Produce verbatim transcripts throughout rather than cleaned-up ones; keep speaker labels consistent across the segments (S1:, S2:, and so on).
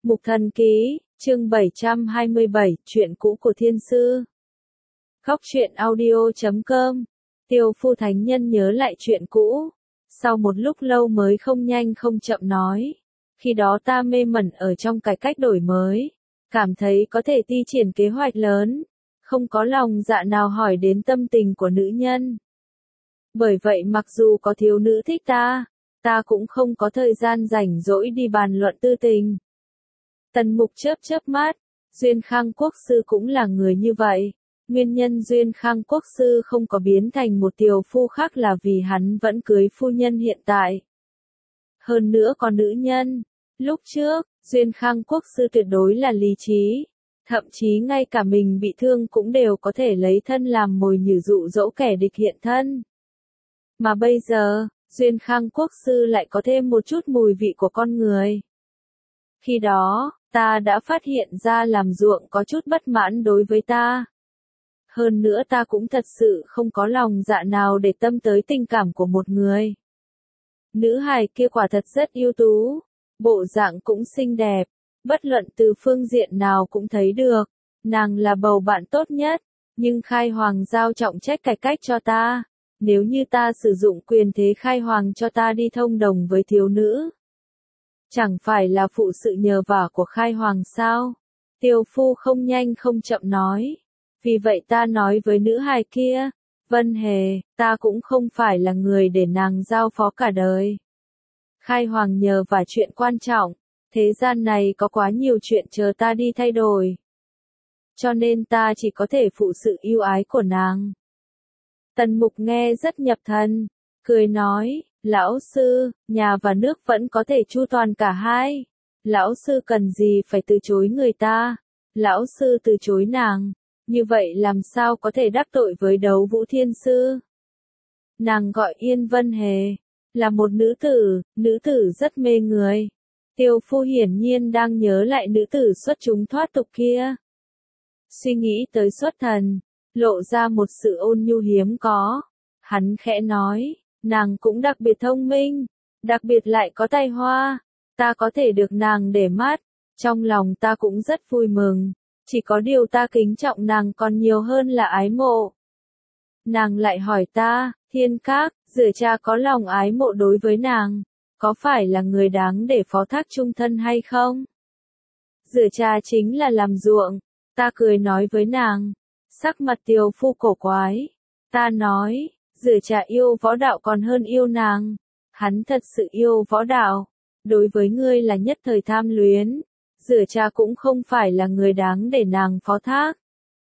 S1: Mục Thần Ký, chương bảy trăm hai mươi bảy, chuyện cũ của thiên sư. Góc truyện audio chấm com. Tiêu Phu thánh nhân nhớ lại chuyện cũ. Sau một lúc lâu mới không nhanh không chậm nói. Khi đó ta mê mẩn ở trong cải cách đổi mới. Cảm thấy có thể thi triển kế hoạch lớn. Không có lòng dạ nào hỏi đến tâm tình của nữ nhân. Bởi vậy mặc dù có thiếu nữ thích ta, ta cũng không có thời gian rảnh rỗi đi bàn luận tư tình. Tần Mục chớp chớp mắt, Duyên Khang Quốc Sư cũng là người như vậy. Nguyên nhân Duyên Khang Quốc Sư không có biến thành một tiều phu khác là vì hắn vẫn cưới phu nhân hiện tại. Hơn nữa còn nữ nhân. Lúc trước, Duyên Khang Quốc Sư tuyệt đối là lý trí. Thậm chí ngay cả mình bị thương cũng đều có thể lấy thân làm mồi nhử dụ dỗ kẻ địch hiện thân. Mà bây giờ, Duyên Khang Quốc Sư lại có thêm một chút mùi vị của con người. Khi đó, ta đã phát hiện ra làm ruộng có chút bất mãn đối với ta. Hơn nữa ta cũng thật sự không có lòng dạ nào để tâm tới tình cảm của một người. Nữ hài kia quả thật rất ưu tú, bộ dạng cũng xinh đẹp, bất luận từ phương diện nào cũng thấy được, nàng là bầu bạn tốt nhất, nhưng Khai Hoàng giao trọng trách cải cách cho ta, nếu như ta sử dụng quyền thế Khai Hoàng cho ta đi thông đồng với thiếu nữ. Chẳng phải là phụ sự nhờ vả của Khai Hoàng sao? Tiêu Phu không nhanh không chậm nói. Vì vậy ta nói với nữ hài kia, Vân Hề, ta cũng không phải là người để nàng giao phó cả đời. Khai Hoàng nhờ vả chuyện quan trọng, thế gian này có quá nhiều chuyện chờ ta đi thay đổi. Cho nên ta chỉ có thể phụ sự yêu ái của nàng. Tần Mục nghe rất nhập thần, cười nói, lão sư, nhà và nước vẫn có thể chu toàn cả hai. Lão sư cần gì phải từ chối người ta, lão sư từ chối nàng, như vậy làm sao có thể đắc tội với Đấu Vũ Thiên Sư. Nàng gọi Yên Vân Hề, là một nữ tử, nữ tử rất mê người. Tiêu Phu hiển nhiên đang nhớ lại nữ tử xuất chúng thoát tục kia. Suy nghĩ tới xuất thần, lộ ra một sự ôn nhu hiếm có. Hắn khẽ nói, nàng cũng đặc biệt thông minh, đặc biệt lại có tài hoa, ta có thể được nàng để mắt, trong lòng ta cũng rất vui mừng, chỉ có điều ta kính trọng nàng còn nhiều hơn là ái mộ. Nàng lại hỏi ta, Thiên Các, Dửa Cha có lòng ái mộ đối với nàng, có phải là người đáng để phó thác chung thân hay không? Dửa Cha chính là làm ruộng, ta cười nói với nàng, sắc mặt Tiêu Phu cổ quái, ta nói, Dửa Cha yêu võ đạo còn hơn yêu nàng, hắn thật sự yêu võ đạo, đối với ngươi là nhất thời tham luyến, Dửa Cha cũng không phải là người đáng để nàng phó thác.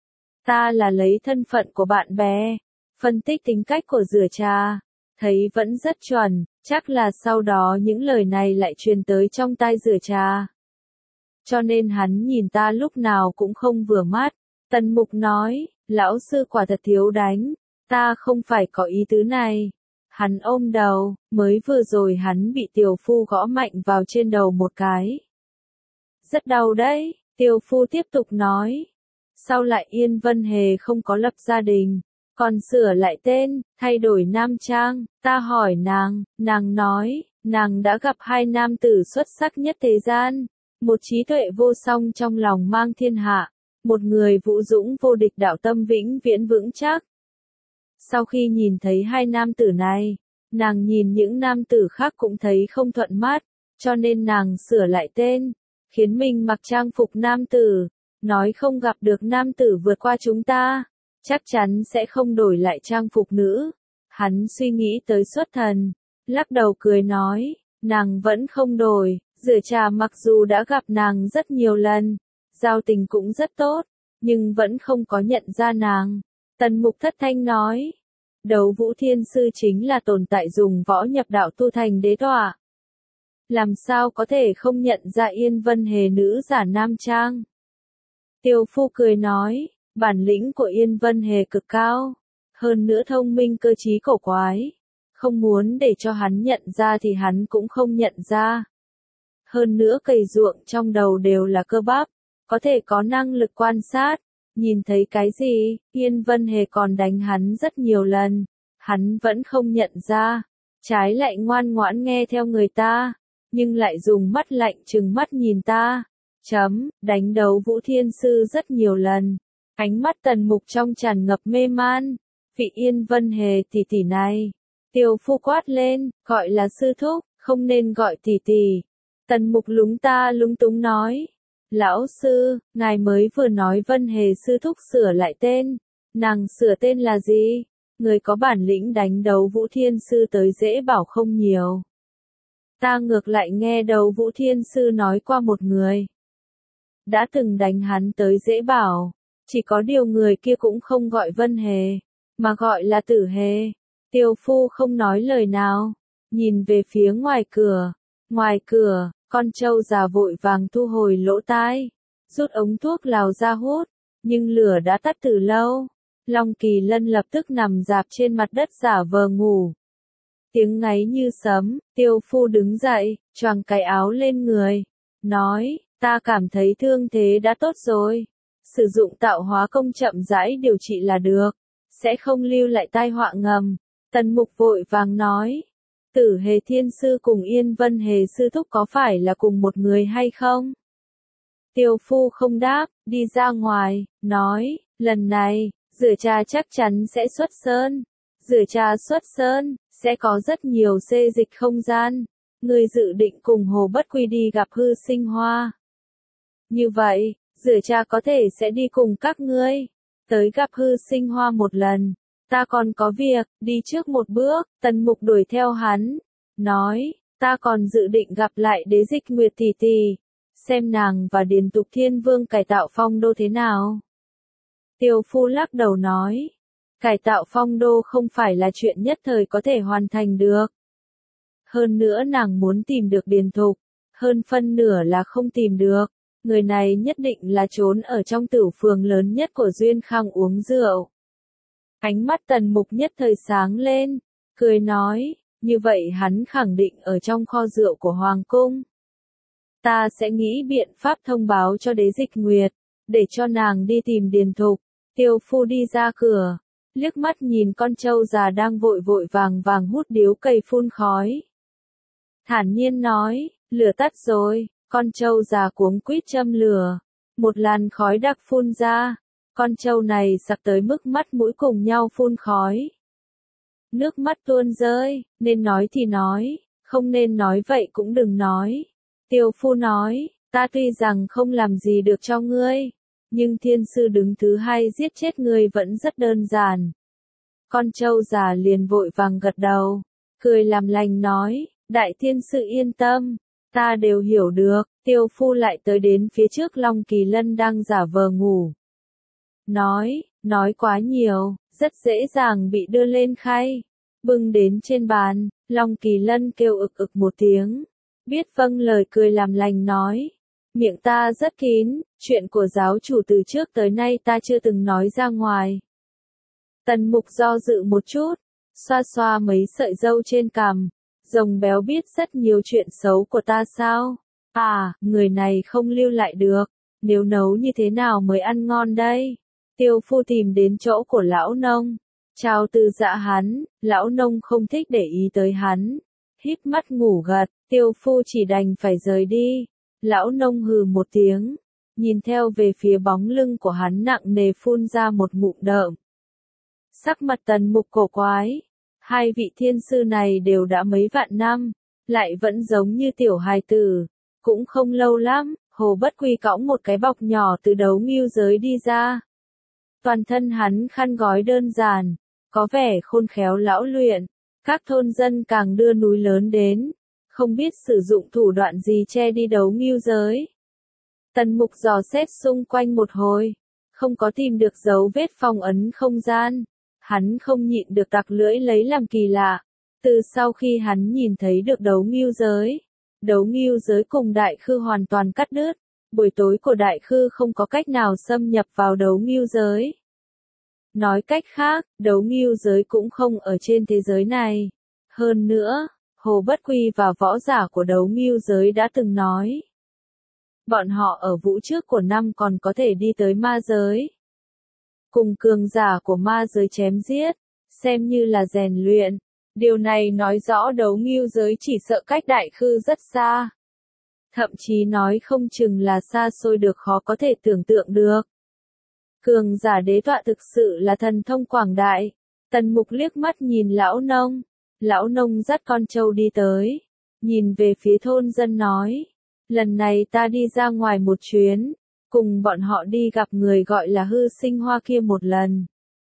S1: Ta là lấy thân phận của bạn bè, phân tích tính cách của Dửa Cha, thấy vẫn rất chuẩn, chắc là sau đó những lời này lại truyền tới trong tai Dửa Cha. Cho nên hắn nhìn ta lúc nào cũng không vừa mắt. Tần Mục nói, lão sư quả thật thiếu đánh, ta không phải có ý tứ này. Hắn ôm đầu, mới vừa rồi hắn bị Tiểu Phu gõ mạnh vào trên đầu một cái. Rất đau đấy, Tiêu Phu tiếp tục nói. Sau lại Yên Vân Hề không có lập gia đình, còn sửa lại tên, thay đổi nam trang, ta hỏi nàng, nàng nói, nàng đã gặp hai nam tử xuất sắc nhất thế gian, một trí tuệ vô song trong lòng mang thiên hạ, một người vũ dũng vô địch đạo tâm vĩnh viễn vững chắc. Sau khi nhìn thấy hai nam tử này, nàng nhìn những nam tử khác cũng thấy không thuận mắt, cho nên nàng sửa lại tên, khiến mình mặc trang phục nam tử, nói không gặp được nam tử vượt qua chúng ta, chắc chắn sẽ không đổi lại trang phục nữ. Hắn suy nghĩ tới xuất thần, lắc đầu cười nói, nàng vẫn không đổi, Dửa Cha mặc dù đã gặp nàng rất nhiều lần, giao tình cũng rất tốt, nhưng vẫn không có nhận ra nàng. Tần Mục thất thanh nói, Đấu Vũ Thiên Sư chính là tồn tại dùng võ nhập đạo tu thành đế tọa. Làm sao có thể không nhận ra Yên Vân Hề nữ giả nam trang? Tiêu Phu cười nói, bản lĩnh của Yên Vân Hề cực cao, hơn nữa thông minh cơ trí cổ quái, không muốn để cho hắn nhận ra thì hắn cũng không nhận ra. Hơn nữa cày ruộng trong đầu đều là cơ bắp, có thể có năng lực quan sát, nhìn thấy cái gì, Yên Vân Hề còn đánh hắn rất nhiều lần, hắn vẫn không nhận ra, trái lại ngoan ngoãn nghe theo người ta, nhưng lại dùng mắt lạnh trừng mắt nhìn ta, chấm, đánh đấu Vũ Thiên Sư rất nhiều lần. Ánh mắt Tần Mục trong tràn ngập mê man. Vị Yên Vân Hề tỷ tỷ này. Tiêu Phu quát lên, gọi là sư thúc, không nên gọi tỷ tỷ. Tần Mục lúng ta lúng túng nói. Lão sư, ngài mới vừa nói Vân Hề sư thúc sửa lại tên. Nàng sửa tên là gì? Người có bản lĩnh đánh đấu Vũ Thiên Sư tới dễ bảo không nhiều. Ta ngược lại nghe đấu Vũ Thiên Sư nói qua một người. Đã từng đánh hắn tới dễ bảo. Chỉ có điều người kia cũng không gọi Vân Hề, mà gọi là Tử Hề. Tiêu Phu không nói lời nào. Nhìn về phía ngoài cửa. Ngoài cửa, con trâu già vội vàng thu hồi lỗ tai. Rút ống thuốc lào ra hút. Nhưng lửa đã tắt từ lâu. Long Kỳ Lân lập tức nằm dạp trên mặt đất giả vờ ngủ. Tiếng ngáy như sấm, Tiêu Phu đứng dậy, choàng cái áo lên người. Nói, ta cảm thấy thương thế đã tốt rồi. Sử dụng tạo hóa công chậm rãi điều trị là được. Sẽ không lưu lại tai họa ngầm. Tần Mục vội vàng nói. Tử Hề Thiên Sư cùng Yên Vân Hề Sư Thúc có phải là cùng một người hay không? Tiêu Phu không đáp, đi ra ngoài, nói, lần này, rửa trà chắc chắn sẽ xuất sơn. Rửa trà xuất sơn, sẽ có rất nhiều xê dịch không gian. Người dự định cùng Hồ Bất Quy đi gặp Hư Sinh Hoa. Như vậy, rửa trà có thể sẽ đi cùng các ngươi. Tới gặp Hư Sinh Hoa một lần. Ta còn có việc, đi trước một bước. Tần Mục đuổi theo hắn. Nói, ta còn dự định gặp lại Đế Dịch Nguyệt tỷ tỷ. Xem nàng và Điền Tục Thiên Vương cải tạo phong đô thế nào. Tiêu Phu lắc đầu nói. Cải tạo phong đô không phải là chuyện nhất thời có thể hoàn thành được. Hơn nữa nàng muốn tìm được Điền Thục. Hơn phân nửa là không tìm được. Người này nhất định là trốn ở trong tửu phường lớn nhất của Duyên Khang uống rượu. Ánh mắt Tần Mục nhất thời sáng lên. Cười nói. Như vậy hắn khẳng định ở trong kho rượu của Hoàng Cung. Ta sẽ nghĩ biện pháp thông báo cho Đế Dịch Nguyệt. Để cho nàng đi tìm Điền Thục. Tiêu Phu đi ra cửa. Liếc mắt nhìn con trâu già đang vội vội vàng vàng hút điếu cày phun khói. Thản nhiên nói, lửa tắt rồi, con trâu già cuống quýt châm lửa. Một làn khói đặc phun ra, con trâu này sặc tới mức mắt mũi cùng nhau phun khói. Nước mắt tuôn rơi, nên nói thì nói, không nên nói vậy cũng đừng nói. Tiêu Phu nói, ta tuy rằng không làm gì được cho ngươi. Nhưng thiên sư đứng thứ hai giết chết ngươi vẫn rất đơn giản. Con trâu già liền vội vàng gật đầu. Cười làm lành nói, đại thiên sư yên tâm. Ta đều hiểu được. Tiêu Phu lại tới đến phía trước Long Kỳ Lân đang giả vờ ngủ. Nói, nói quá nhiều, rất dễ dàng bị đưa lên khay. Bưng đến trên bàn, Long Kỳ Lân kêu ực ực một tiếng. Biết vâng lời cười làm lành nói. Miệng ta rất kín, chuyện của giáo chủ từ trước tới nay ta chưa từng nói ra ngoài. Tần Mục do dự một chút, xoa xoa mấy sợi râu trên cằm. Rồng béo biết rất nhiều chuyện xấu của ta sao? À, người này không lưu lại được. Nếu nấu như thế nào mới ăn ngon đây? Tiêu Phu tìm đến chỗ của lão nông. Chào từ dạ hắn, lão nông không thích để ý tới hắn. Híp mắt ngủ gật, Tiêu Phu chỉ đành phải rời đi. Lão nông hừ một tiếng, nhìn theo về phía bóng lưng của hắn nặng nề phun ra một ngụm đờm. Sắc mặt Tần Mục cổ quái, hai vị thiên sư này đều đã mấy vạn năm, lại vẫn giống như tiểu hài tử. Cũng không lâu lắm, Hồ Bất Quy cõng một cái bọc nhỏ từ đấu ngưu giới đi ra. Toàn thân hắn khăn gói đơn giản, có vẻ khôn khéo lão luyện. Các thôn dân càng đưa núi lớn đến. Không biết sử dụng thủ đoạn gì che đi đấu ngưu giới. Tần Mục dò xét xung quanh một hồi, không có tìm được dấu vết phong ấn không gian. Hắn không nhịn được tặc lưỡi lấy làm kỳ lạ. Từ sau khi hắn nhìn thấy được đấu ngưu giới, đấu ngưu giới cùng đại khư hoàn toàn cắt đứt. Buổi tối của đại khư không có cách nào xâm nhập vào đấu ngưu giới. Nói cách khác, đấu ngưu giới cũng không ở trên thế giới này. Hơn nữa, Hồ Bất Quy và võ giả của đấu ngưu giới đã từng nói. Bọn họ ở vũ trước của năm còn có thể đi tới ma giới. Cùng cường giả của ma giới chém giết, xem như là rèn luyện. Điều này nói rõ đấu ngưu giới chỉ sợ cách đại khư rất xa. thậm chí nói không chừng là xa xôi được khó có thể tưởng tượng được. Cường giả đế tọa thực sự là thần thông quảng đại. Tần Mục liếc mắt nhìn lão nông. Lão nông dắt con trâu đi tới. Nhìn về phía thôn dân nói. Lần này ta đi ra ngoài một chuyến. Cùng bọn họ đi gặp người gọi là hư sinh hoa kia một lần.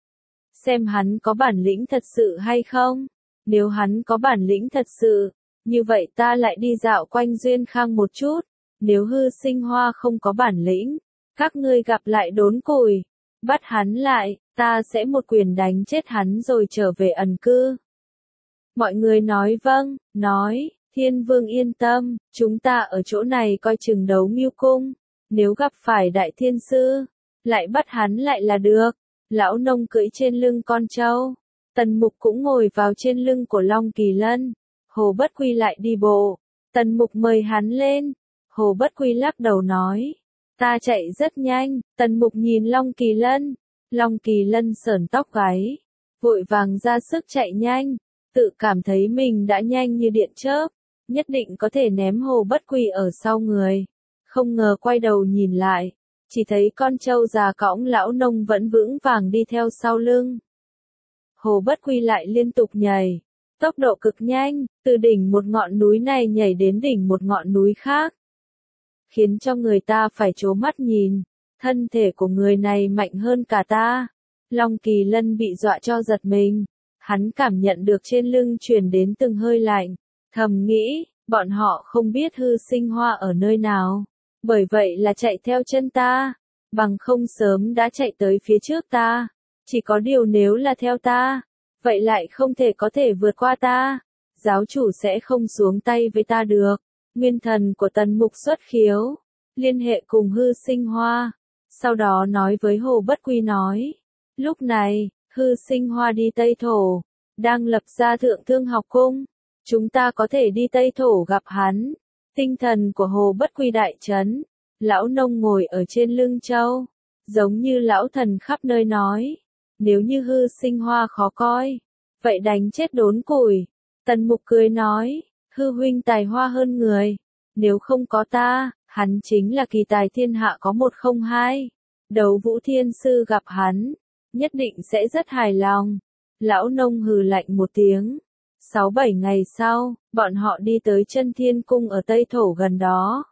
S1: Xem hắn có bản lĩnh thật sự hay không. Nếu hắn có bản lĩnh thật sự, như vậy ta lại đi dạo quanh Duyên Khang một chút. Nếu hư sinh hoa không có bản lĩnh, các ngươi gặp lại đốn củi. Bắt hắn lại, ta sẽ một quyền đánh chết hắn rồi trở về ẩn cư. Mọi người nói vâng, nói, Thiên Vương yên tâm, chúng ta ở chỗ này coi chừng đấu mưu cung. Nếu gặp phải đại thiên sư, lại bắt hắn lại là được. Lão nông cưỡi trên lưng con trâu. Tần Mục cũng ngồi vào trên lưng của Long Kỳ Lân. Hồ Bất Quy lại đi bộ. Tần Mục mời hắn lên. Hồ Bất Quy lắc đầu nói. Ta chạy rất nhanh. Tần Mục nhìn Long Kỳ Lân. Long Kỳ Lân sởn tóc gáy. Vội vàng ra sức chạy nhanh. Tự cảm thấy mình đã nhanh như điện chớp. Nhất định có thể ném Hồ Bất Quy ở sau người. Không ngờ quay đầu nhìn lại. Chỉ thấy con trâu già cõng lão nông vẫn vững vàng đi theo sau lưng. Hồ Bất Quy lại liên tục nhảy. Tốc độ cực nhanh, từ đỉnh một ngọn núi này nhảy đến đỉnh một ngọn núi khác. Khiến cho người ta phải trố mắt nhìn. Thân thể của người này mạnh hơn cả ta. Long Kỳ Lân bị dọa cho giật mình. Hắn cảm nhận được trên lưng truyền đến từng hơi lạnh. Thầm nghĩ, bọn họ không biết hư sinh hoa ở nơi nào. Bởi vậy là chạy theo chân ta. Bằng không sớm đã chạy tới phía trước ta. Chỉ có điều nếu là theo ta, vậy lại không thể có thể vượt qua ta. Giáo chủ sẽ không xuống tay với ta được. Nguyên thần của Tần Mục xuất khiếu. Liên hệ cùng hư sinh hoa. Sau đó nói với Hồ Bất Quy nói. Lúc này, hư sinh hoa đi Tây Thổ. Đang lập ra Thượng Thương học cung. Chúng ta có thể đi Tây Thổ gặp hắn. Tinh thần của Hồ Bất Quy đại chấn. Lão nông ngồi ở trên lưng trâu. Giống như lão thần khắp nơi nói. Nếu như hư sinh hoa khó coi. Vậy đánh chết đốn củi. Tần Mục cười nói. Hư huynh tài hoa hơn người. Nếu không có ta, hắn chính là kỳ tài thiên hạ có một không hai. Đấu Vũ Thiên Sư gặp hắn. Nhất định sẽ rất hài lòng. Lão nông hừ lạnh một tiếng. Sáu bảy ngày sau, bọn họ đi tới Chân Thiên Cung ở Tây Thổ gần đó.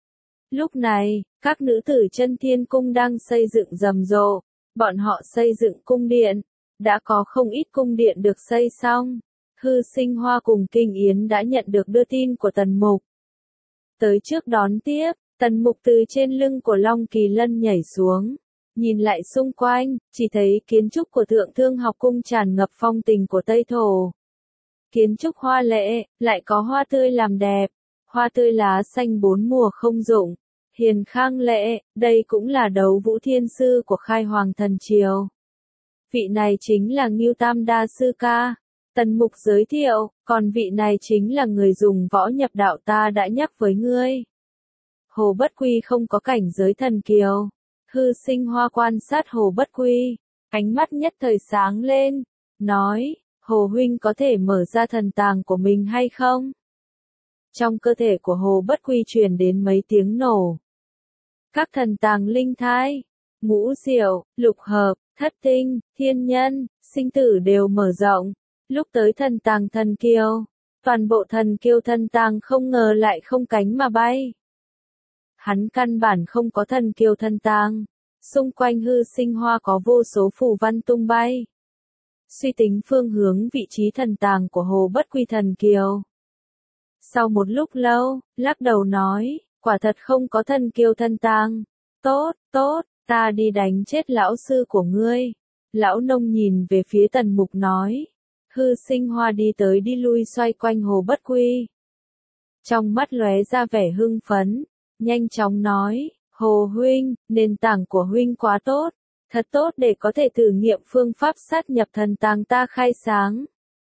S1: Lúc này, các nữ tử Chân Thiên Cung đang xây dựng rầm rộ. Bọn họ xây dựng cung điện. Đã có không ít cung điện được xây xong. Hư sinh hoa cùng Kinh Yến đã nhận được đưa tin của Tần Mục. Tới trước đón tiếp, Tần Mục từ trên lưng của Long Kỳ Lân nhảy xuống. Nhìn lại xung quanh, chỉ thấy kiến trúc của Thượng Thương học cung tràn ngập phong tình của Tây Thổ. Kiến trúc hoa lệ, lại có hoa tươi làm đẹp. Hoa tươi lá xanh bốn mùa không rụng. Hiền khang lệ, đây cũng là Đấu Vũ Thiên Sư của Khai Hoàng Thần Triều. Vị này chính là Ngưu Tam Đa Sư Ca. Tần Mục giới thiệu, còn vị này chính là người dùng võ nhập đạo ta đã nhắc với ngươi. Hồ Bất Quy không có cảnh giới thần kiều. Hư sinh hoa quan sát Hồ Bất Quy. Ánh mắt nhất thời sáng lên. Nói, Hồ huynh có thể mở ra thần tàng của mình hay không? Trong cơ thể của Hồ Bất Quy truyền đến mấy tiếng nổ. Các thần tàng linh thai, ngũ diệu, lục hợp, thất tinh, thiên nhân, sinh tử đều mở rộng. Lúc tới thần tàng thần kiêu, toàn bộ thần kiêu thần tàng không ngờ lại không cánh mà bay. Hắn căn bản không có thần kiêu thần tàng. Xung quanh hư sinh hoa có vô số phù văn tung bay. Suy tính phương hướng vị trí thần tàng của Hồ Bất Quy thần kiều. Sau một lúc lâu, lắc đầu nói, quả thật không có thần kiêu thần tàng. Tốt, tốt, ta đi đánh chết lão sư của ngươi. Lão nông nhìn về phía Tần Mục nói. Hư sinh hoa đi tới đi lui xoay quanh Hồ Bất Quy. Trong mắt lóe ra vẻ hưng phấn, nhanh chóng nói, Hồ huynh, nền tảng của huynh quá tốt, thật tốt để có thể thử nghiệm phương pháp sát nhập thần tàng ta khai sáng.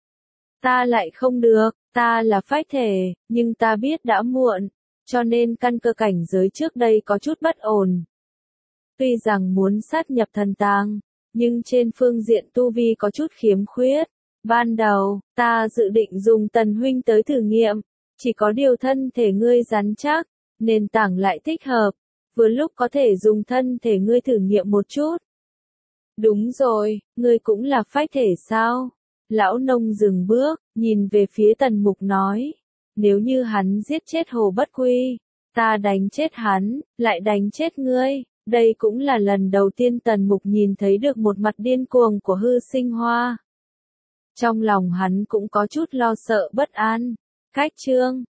S1: Ta lại không được, ta là phách thể, nhưng ta biết đã muộn, cho nên căn cơ cảnh giới trước đây có chút bất ổn. Tuy rằng muốn sát nhập thần tàng, nhưng trên phương diện tu vi có chút khiếm khuyết. Ban đầu, ta dự định dùng Tần huynh tới thử nghiệm, chỉ có điều thân thể ngươi rắn chắc, Nền tảng lại thích hợp, vừa lúc có thể dùng thân thể ngươi thử nghiệm một chút. Đúng rồi, ngươi cũng là phách thể sao? Lão nông dừng bước, nhìn về phía Tần Mục nói. Nếu như hắn giết chết Hồ Bất Quy, ta đánh chết hắn, lại đánh chết ngươi. Đây cũng là lần đầu tiên Tần Mục nhìn thấy được một mặt điên cuồng của Hư Sinh Hoa. Trong lòng hắn cũng có chút lo sợ bất an. Khách trương,